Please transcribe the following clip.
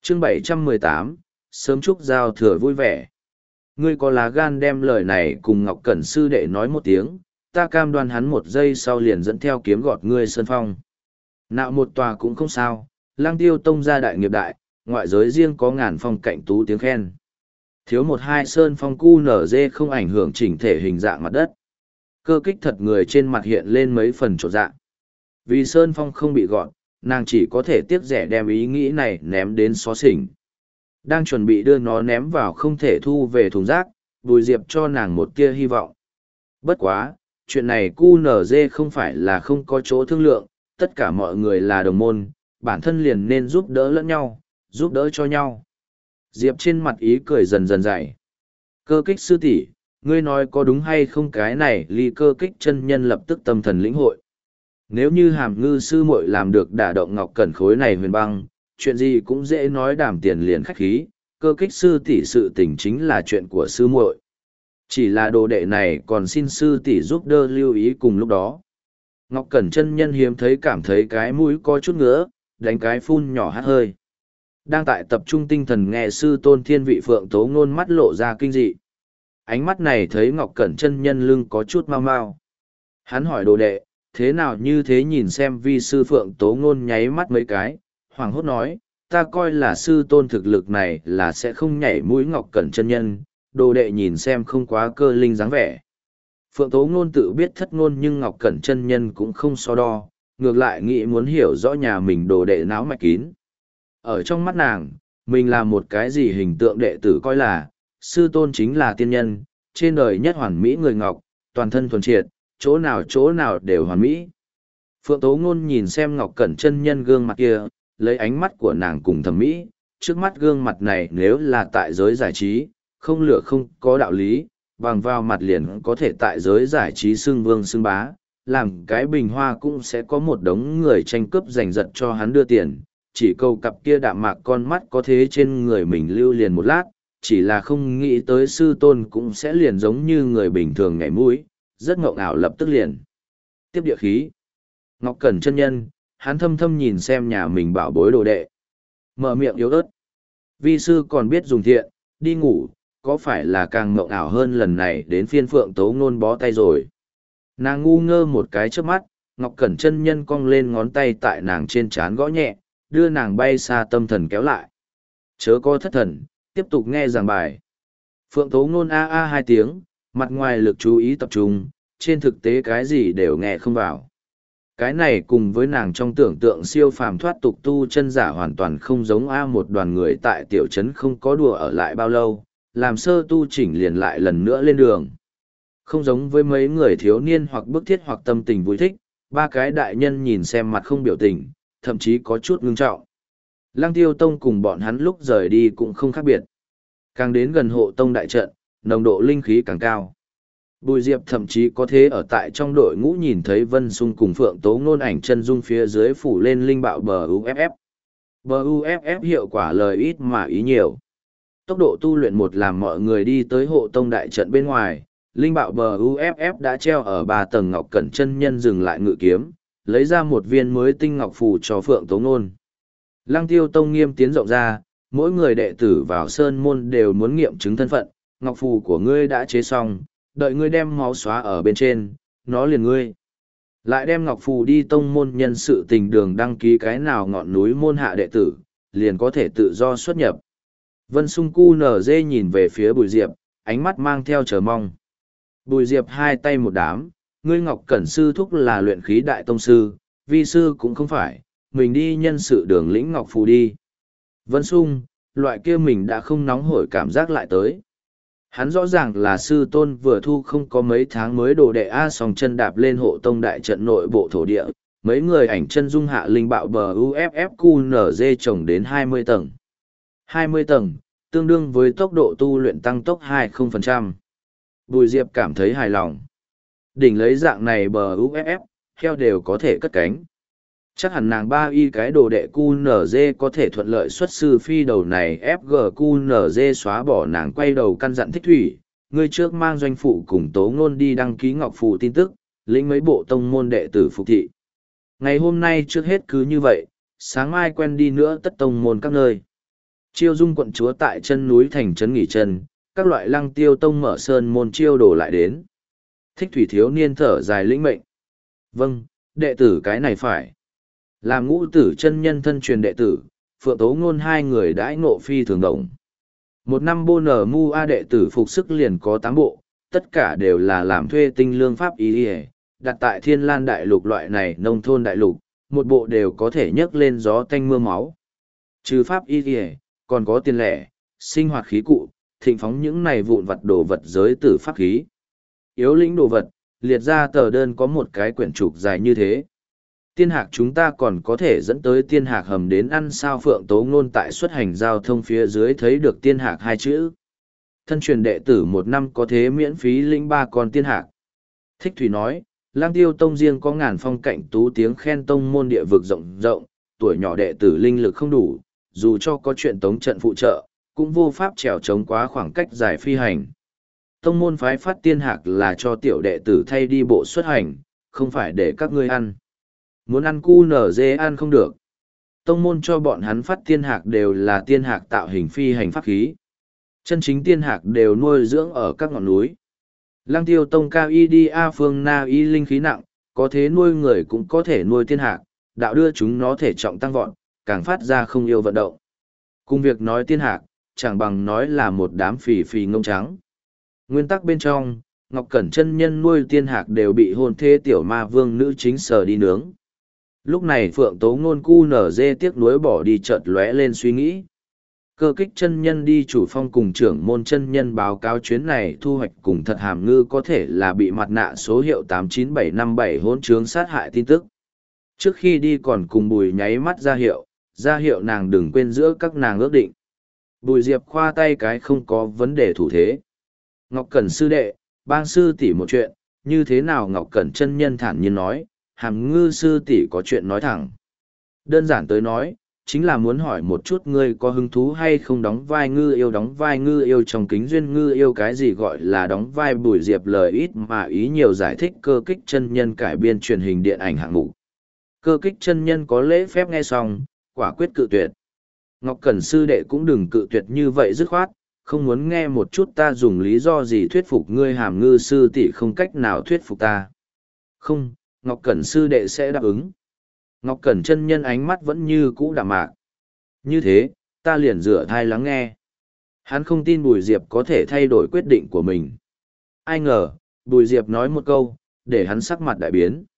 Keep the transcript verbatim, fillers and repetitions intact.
chương bảy trăm mười tám, sớm chúc giao thừa vui vẻ. Ngươi có lá gan đem lời này cùng Ngọc Cẩn sư đệ nói một tiếng, ta cam đoan hắn một giây sau liền dẫn theo kiếm gọt ngươi sơn phong. Nạo một tòa cũng không sao, lang tiêu tông gia đại nghiệp đại, ngoại giới riêng có ngàn phong cạnh tú tiếng khen. Thiếu một hai sơn phong cu nở dê không ảnh hưởng chỉnh thể hình dạng mặt đất. Cơ kích thật người trên mặt hiện lên mấy phần trột dạng. Vì sơn phong không bị gọn, nàng chỉ có thể tiếc rẻ đem ý nghĩ này ném đến xó xỉnh. Đang chuẩn bị đưa nó ném vào không thể thu về thùng rác, Bùi Diệp cho nàng một tia hy vọng. Bất quá, chuyện này cu nở dê không phải là không có chỗ thương lượng, tất cả mọi người là đồng môn, bản thân liền nên giúp đỡ lẫn nhau, giúp đỡ cho nhau. Diệp trên mặt ý cười dần dần dày. Cơ kích sư tỷ, ngươi nói có đúng hay không, cái này ly cơ kích chân nhân lập tức tâm thần lĩnh hội. Nếu như hàm ngư sư muội làm được đả động ngọc cẩn khối này huyền băng, chuyện gì cũng dễ nói, đảm tiền liền khách khí, cơ kích sư tỷ sự tình chính là chuyện của sư muội. Chỉ là đồ đệ này còn xin sư tỷ giúp đỡ lưu ý cùng lúc đó. Ngọc Cẩn chân nhân hiếm thấy cảm thấy cái mũi có chút ngứa, đánh cái phun nhỏ hát hơi. Đang tại tập trung tinh thần nghe sư tôn thiên vị phượng tố ngôn mắt lộ ra kinh dị. Ánh mắt này thấy Ngọc Cẩn chân nhân lưng có chút mau mau. Hắn hỏi đồ đệ, thế nào như thế, nhìn xem vi sư phượng tố ngôn nháy mắt mấy cái, hoàng hốt nói, ta coi là sư tôn thực lực này là sẽ không nhảy mũi Ngọc Cẩn chân nhân, đồ đệ nhìn xem không quá cơ linh dáng vẻ. Phượng tố ngôn tự biết thất ngôn nhưng Ngọc Cẩn chân nhân cũng không so đo, ngược lại nghĩ muốn hiểu rõ nhà mình đồ đệ náo mạch kín. Ở trong mắt nàng, mình là một cái gì hình tượng đệ tử coi là, sư tôn chính là tiên nhân, trên đời nhất hoàn mỹ người ngọc, toàn thân thuần triệt, chỗ nào chỗ nào đều hoàn mỹ. Phượng Tố Ngôn nhìn xem Ngọc Cẩn chân nhân gương mặt kia, lấy ánh mắt của nàng cùng thẩm mỹ, trước mắt gương mặt này nếu là tại giới giải trí, không lựa không có đạo lý, bằng vào mặt liền có thể tại giới giải trí xưng vương xưng bá, làm cái bình hoa cũng sẽ có một đống người tranh cướp giành giật cho hắn đưa tiền, chỉ câu cặp kia đạm mạc con mắt có thế trên người mình lưu liền một lát, chỉ là không nghĩ tới sư tôn cũng sẽ liền giống như người bình thường nhảy mũi, rất ngộng ảo lập tức liền. Tiếp địa khí. Ngọc Cẩn chân nhân, hắn thâm thâm nhìn xem nhà mình bảo bối đồ đệ. Mở miệng yếu ớt. Vi sư còn biết dùng thiện, đi ngủ, có phải là càng ngộng ảo hơn lần này đến phiên Phượng Tố Ngôn bó tay rồi. Nàng ngu ngơ một cái trước mắt, Ngọc Cẩn chân nhân cong lên ngón tay tại nàng trên trán gõ nhẹ, đưa nàng bay xa tâm thần kéo lại. Chớ có thất thần, tiếp tục nghe giảng bài. Phượng Tố Ngôn a a hai tiếng, mặt ngoài lực chú ý tập trung, trên thực tế cái gì đều nghe không vào. Cái này cùng với nàng trong tưởng tượng siêu phàm thoát tục tu chân giả hoàn toàn không giống a một đoàn người tại tiểu trấn không có đùa ở lại bao lâu, làm sơ tu chỉnh liền lại lần nữa lên đường. Không giống với mấy người thiếu niên hoặc bức thiết hoặc tâm tình vui thích, ba cái đại nhân nhìn xem mặt không biểu tình, thậm chí có chút ngưng trọng. Lăng Tiêu Tông cùng bọn hắn lúc rời đi cũng không khác biệt. Càng đến gần hộ tông đại trận, nồng độ linh khí càng cao. Bùi Diệp thậm chí có thế ở tại trong đội ngũ nhìn thấy Vân Sung cùng Phượng Tố Ngôn ảnh chân dung phía dưới phủ lên linh bạo bờ u ép ép. Bờ u ép ép hiệu quả lời ít mà ý nhiều. Tốc độ tu luyện một làm mọi người đi tới hộ tông đại trận bên ngoài, linh bạo bờ u ép ép đã treo ở ba tầng ngọc cẩn chân nhân dừng lại ngự kiếm, lấy ra một viên mới tinh ngọc phù cho Phượng Tố Ngôn. Lăng Tiêu Tông nghiêm tiến rộng ra, mỗi người đệ tử vào sơn môn đều muốn nghiệm chứng thân phận, ngọc phù của ngươi đã chế xong, đợi ngươi đem máu xóa ở bên trên, nó liền ngươi. Lại đem ngọc phù đi tông môn nhân sự tình đường đăng ký cái nào ngọn núi môn hạ đệ tử, liền có thể tự do xuất nhập. Vân Sung Cu nở dê nhìn về phía Bùi Diệp, ánh mắt mang theo chờ mong. Bùi Diệp hai tay một đám, ngươi Ngọc Cẩn sư thúc là luyện khí đại tông sư, vi sư cũng không phải, mình đi nhân sự đường lĩnh Ngọc Phù đi. Vân Sung, loại kia mình đã không nóng hổi cảm giác lại tới. Hắn rõ ràng là sư tôn vừa thu không có mấy tháng mới đồ đệ A song chân đạp lên hộ tông đại trận nội bộ thổ địa, mấy người ảnh chân dung hạ linh bạo bờ u ép ép Cu nở dê trồng đến hai mươi tầng. hai mươi tầng, tương đương với tốc độ tu luyện tăng tốc hai mươi phần trăm. Bùi Diệp cảm thấy hài lòng. Đỉnh lấy dạng này bờ u ép ép, heo đều có thể cất cánh. Chắc hẳn nàng ba y cái đồ đệ Cu nở dê có thể thuận lợi xuất sư phi đầu này ép giê Cu nở dê xóa bỏ nàng quay đầu căn dặn thích thủy. Ngươi trước mang doanh phụ cùng Tố Ngôn đi đăng ký ngọc phù tin tức, lĩnh mấy bộ tông môn đệ tử phục thị. Ngày hôm nay trước hết cứ như vậy, sáng mai quen đi nữa tất tông môn các nơi. Chiêu dung quận chúa tại chân núi thành trấn nghỉ chân, các loại lăng tiêu tông mở sơn môn chiêu đổ lại đến. Thích thủy thiếu niên thở dài lĩnh mệnh. Vâng, đệ tử cái này phải. Làm ngũ tử chân nhân thân truyền đệ tử, Phượng Tố Ngôn hai người đãi ngộ phi thường động. Một năm bô nở mu a đệ tử phục sức liền có tám bộ, tất cả đều là làm thuê tinh lương pháp ý y, đặt tại thiên lan đại lục loại này nông thôn đại lục, một bộ đều có thể nhấc lên gió tanh mưa máu. Trừ pháp y y, còn có tiền lẻ, sinh hoạt khí cụ, thịnh phóng những này vụn vặt đồ vật giới tử pháp khí. Yếu lĩnh đồ vật, liệt ra tờ đơn có một cái quyển trục dài như thế. Tiên hạc chúng ta còn có thể dẫn tới tiên hạc hầm đến ăn sao. Phượng Tố Ngôn tại xuất hành giao thông phía dưới thấy được tiên hạc hai chữ. Thân truyền đệ tử một năm có thế miễn phí lĩnh ba con tiên hạc. Thích Thủy nói, Lang Tiêu Tông riêng có ngàn phong cạnh tú tiếng khen tông môn địa vực rộng rộng, tuổi nhỏ đệ tử linh lực không đủ, dù cho có chuyện tống trận phụ trợ, cũng vô pháp trèo trống quá khoảng cách dài phi hành. Tông môn phái phát tiên hạc là cho tiểu đệ tử thay đi bộ xuất hành, không phải để các ngươi ăn. Muốn ăn cu nở dê ăn không được. Tông môn cho bọn hắn phát tiên hạc đều là tiên hạc tạo hình phi hành pháp khí. Chân chính tiên hạc đều nuôi dưỡng ở các ngọn núi. Lăng Tiêu Tông cao y đi a phương na y linh khí nặng, có thế nuôi người cũng có thể nuôi tiên hạc, đạo đưa chúng nó thể trọng tăng vọt, càng phát ra không yêu vận động. Cùng việc nói tiên hạc, chẳng bằng nói là một đám phì phì ngông trắng. Nguyên tắc bên trong, Ngọc Cẩn chân nhân nuôi tiên hạc đều bị hôn thê tiểu ma vương nữ chính sờ đi nướng. Lúc này Phượng Tố Ngôn cu nở dê tiếc nuối bỏ đi chợt lóe lên suy nghĩ. Cơ kích chân nhân đi chủ phong cùng trưởng môn chân nhân báo cáo chuyến này thu hoạch cùng thật hàm ngư có thể là bị mặt nạ số hiệu tám chín bảy năm bảy hỗn trướng sát hại tin tức. Trước khi đi còn cùng Bùi nháy mắt ra hiệu, ra hiệu nàng đừng quên giữa các nàng ước định. Bùi Diệp khoa tay cái không có vấn đề thủ thế. Ngọc Cẩn sư đệ, bang sư tỷ một chuyện, như thế nào? Ngọc Cẩn chân nhân thản nhiên nói, hàm ngư sư tỷ có chuyện nói thẳng. Đơn giản tới nói, chính là muốn hỏi một chút ngươi có hứng thú hay không đóng vai ngư yêu. Đóng vai ngư yêu trong kính duyên ngư yêu, cái gì gọi là đóng vai? Bùi Diệp lời ít mà ý nhiều giải thích cơ kích chân nhân cải biên truyền hình điện ảnh hạng mục. Cơ kích chân nhân có lễ phép nghe xong, quả quyết cự tuyệt. Ngọc Cẩn sư đệ cũng đừng cự tuyệt như vậy dứt khoát, không muốn nghe một chút ta dùng lý do gì thuyết phục ngươi? Hàm ngư sư tỷ không cách nào thuyết phục ta. Không, Ngọc Cẩn sư đệ sẽ đáp ứng. Ngọc Cẩn chân nhân ánh mắt vẫn như cũ đạm mạc. Như thế, ta liền rửa thai lắng nghe. Hắn không tin Bùi Diệp có thể thay đổi quyết định của mình. Ai ngờ, Bùi Diệp nói một câu, để hắn sắc mặt đại biến.